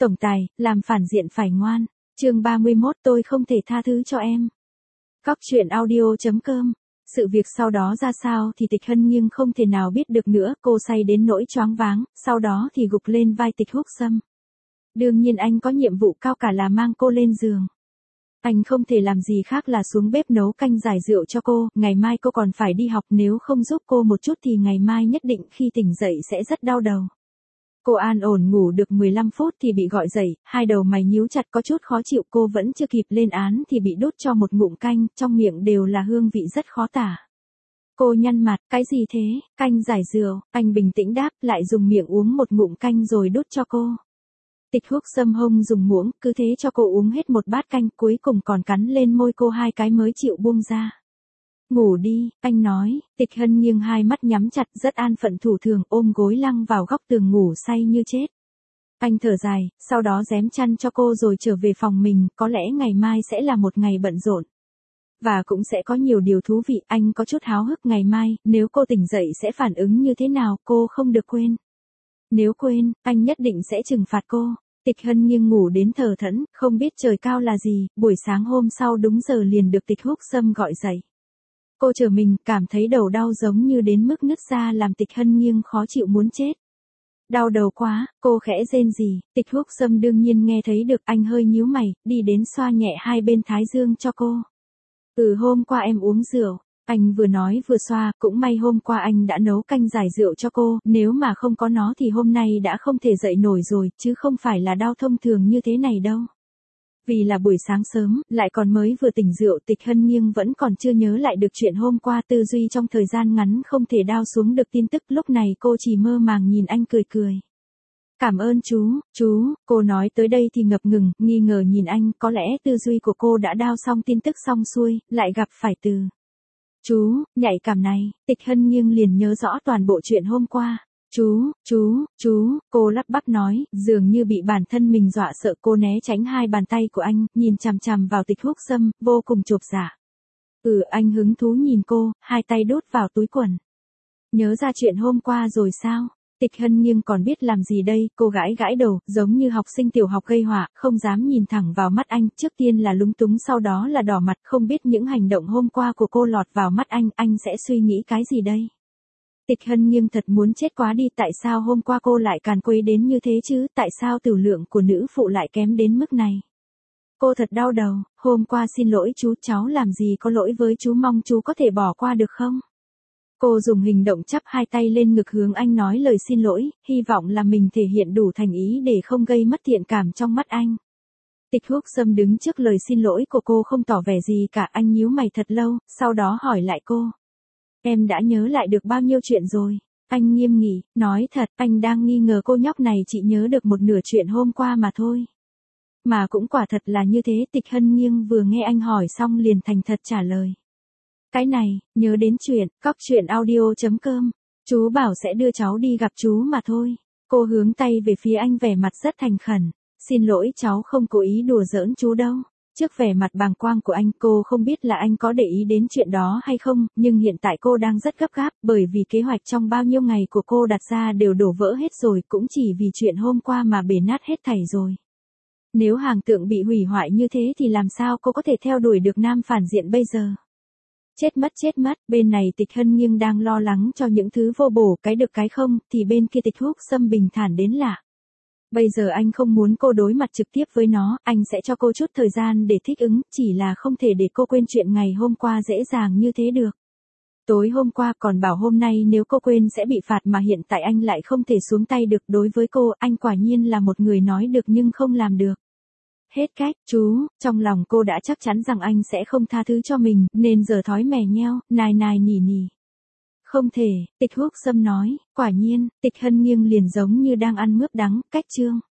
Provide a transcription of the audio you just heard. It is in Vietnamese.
Tổng tài, làm phản diện phải ngoan. Chương 31 tôi không thể tha thứ cho em. Cóc truyện audio.com. Sự việc sau đó ra sao thì Tịch Hân Nghiêng không thể nào biết được nữa, cô say đến nỗi choáng váng, sau đó thì gục lên vai Tịch Húc Sâm. Đương nhiên anh có nhiệm vụ cao cả là mang cô lên giường. Anh không thể làm gì khác là xuống bếp nấu canh giải rượu cho cô, ngày mai cô còn phải đi học, nếu không giúp cô một chút thì ngày mai nhất định khi tỉnh dậy sẽ rất đau đầu. Cô an ổn ngủ được 15 phút thì bị gọi dậy, hai đầu mày nhíu chặt có chút khó chịu, cô vẫn chưa kịp lên án thì bị đút cho một ngụm canh, trong miệng đều là hương vị rất khó tả. Cô nhăn mặt, cái gì thế, canh giải rượu, anh bình tĩnh đáp, lại dùng miệng uống một ngụm canh rồi đút cho cô. Tịch Húc Sâm hông dùng muỗng, cứ thế cho cô uống hết một bát canh, cuối cùng còn cắn lên môi cô hai cái mới chịu buông ra. Ngủ đi, anh nói. Tịch Hân Nghiêng hai mắt nhắm chặt, rất an phận thủ thường, ôm gối lăng vào góc tường ngủ say như chết. Anh thở dài, sau đó rém chăn cho cô rồi trở về phòng mình, có lẽ ngày mai sẽ là một ngày bận rộn. Và cũng sẽ có nhiều điều thú vị, anh có chút háo hức ngày mai, nếu cô tỉnh dậy sẽ phản ứng như thế nào, cô không được quên. Nếu quên, anh nhất định sẽ trừng phạt cô. Tịch Hân Nghiêng ngủ đến thờ thẫn, không biết trời cao là gì, buổi sáng hôm sau đúng giờ liền được Tịch Húc Sâm gọi dậy. Cô trở mình, cảm thấy đầu đau giống như đến mức nứt ra làm Tịch Hân Nghiêng khó chịu muốn chết. Đau đầu quá, cô khẽ rên rỉ, Tịch Húc Sâm đương nhiên nghe thấy được, anh hơi nhíu mày, đi đến xoa nhẹ hai bên thái dương cho cô. Hôm qua em uống rượu. Anh vừa nói vừa xoa, cũng may hôm qua anh đã nấu canh giải rượu cho cô, nếu mà không có nó thì hôm nay đã không thể dậy nổi rồi, chứ không phải là đau thông thường như thế này đâu. Vì là buổi sáng sớm, lại còn mới vừa tỉnh rượu, Tịch Hân Nghiêng vẫn còn chưa nhớ lại được chuyện hôm qua, tư duy trong thời gian ngắn không thể đao xuống được tin tức, lúc này cô chỉ mơ màng nhìn anh cười cười. Cảm ơn chú, cô nói tới đây thì ngập ngừng, nghi ngờ nhìn anh, có lẽ tư duy của cô đã đao xong tin tức xong xuôi, lại gặp phải từ chú, nhạy cảm này, Tịch Hân Nghiêng liền nhớ rõ toàn bộ chuyện hôm qua. Chú, cô lắp bắp nói, dường như bị bản thân mình dọa sợ, cô né tránh hai bàn tay của anh, nhìn chằm chằm vào Tịch Húc Sâm, vô cùng chộp dạ. Anh hứng thú nhìn cô, hai tay đút vào túi quần. Nhớ ra chuyện hôm qua rồi sao? Tịch Hân Nghiêng còn biết làm gì đây, cô gãi gãi đầu, giống như học sinh tiểu học gây họa, không dám nhìn thẳng vào mắt anh, trước tiên là lúng túng sau đó là đỏ mặt, không biết những hành động hôm qua của cô lọt vào mắt anh sẽ suy nghĩ cái gì đây? Tịch Hân Nghiêng thật muốn chết quá đi, tại sao hôm qua cô lại càn quấy đến như thế chứ, tại sao tửu lượng của nữ phụ lại kém đến mức này? Cô thật đau đầu, hôm qua xin lỗi chú, cháu làm gì có lỗi với chú, mong chú có thể bỏ qua được không? Cô dùng hình động chắp hai tay lên ngực hướng anh nói lời xin lỗi, hy vọng là mình thể hiện đủ thành ý để không gây mất thiện cảm trong mắt anh. Tịch Húc Sâm đứng trước lời xin lỗi của cô không tỏ vẻ gì cả, anh nhíu mày thật lâu, sau đó hỏi lại cô. Em đã nhớ lại được bao nhiêu chuyện rồi? Anh nghiêm nghị, nói thật, anh đang nghi ngờ cô nhóc này chỉ nhớ được một nửa chuyện hôm qua mà thôi. Mà cũng quả thật là như thế, Tịch Hân Nghiêng vừa nghe anh hỏi xong liền thành thật trả lời. Cái này, nhớ đến chuyện, cóc truyện audio.com. Chú bảo sẽ đưa cháu đi gặp chú mà thôi. Cô hướng tay về phía anh vẻ mặt rất thành khẩn. Xin lỗi, cháu không cố ý đùa giỡn chú đâu. Trước vẻ mặt bàng quang của anh, cô không biết là anh có để ý đến chuyện đó hay không, nhưng hiện tại cô đang rất gấp gáp, bởi vì kế hoạch trong bao nhiêu ngày của cô đặt ra đều đổ vỡ hết rồi, cũng chỉ vì chuyện hôm qua mà bể nát hết thảy rồi. Nếu hàng tượng bị hủy hoại như thế thì làm sao cô có thể theo đuổi được nam phản diện bây giờ? Chết mất, bên này Tịch Hân Nghiêng đang lo lắng cho những thứ vô bổ, cái được cái không, thì bên kia Tịch Húc Sâm bình thản đến lạ. Bây giờ anh không muốn cô đối mặt trực tiếp với nó, anh sẽ cho cô chút thời gian để thích ứng, chỉ là không thể để cô quên chuyện ngày hôm qua dễ dàng như thế được. Tối hôm qua còn bảo hôm nay nếu cô quên sẽ bị phạt, mà hiện tại anh lại không thể xuống tay được, đối với cô, anh quả nhiên là một người nói được nhưng không làm được. Hết cách, chú, trong lòng cô đã chắc chắn rằng anh sẽ không tha thứ cho mình, nên giờ thói mè nheo, nài nỉ. Không thể, Tịch Húc Sâm nói, quả nhiên, Tịch Hân Nghiêng liền giống như đang ăn mướp đắng, cách chương.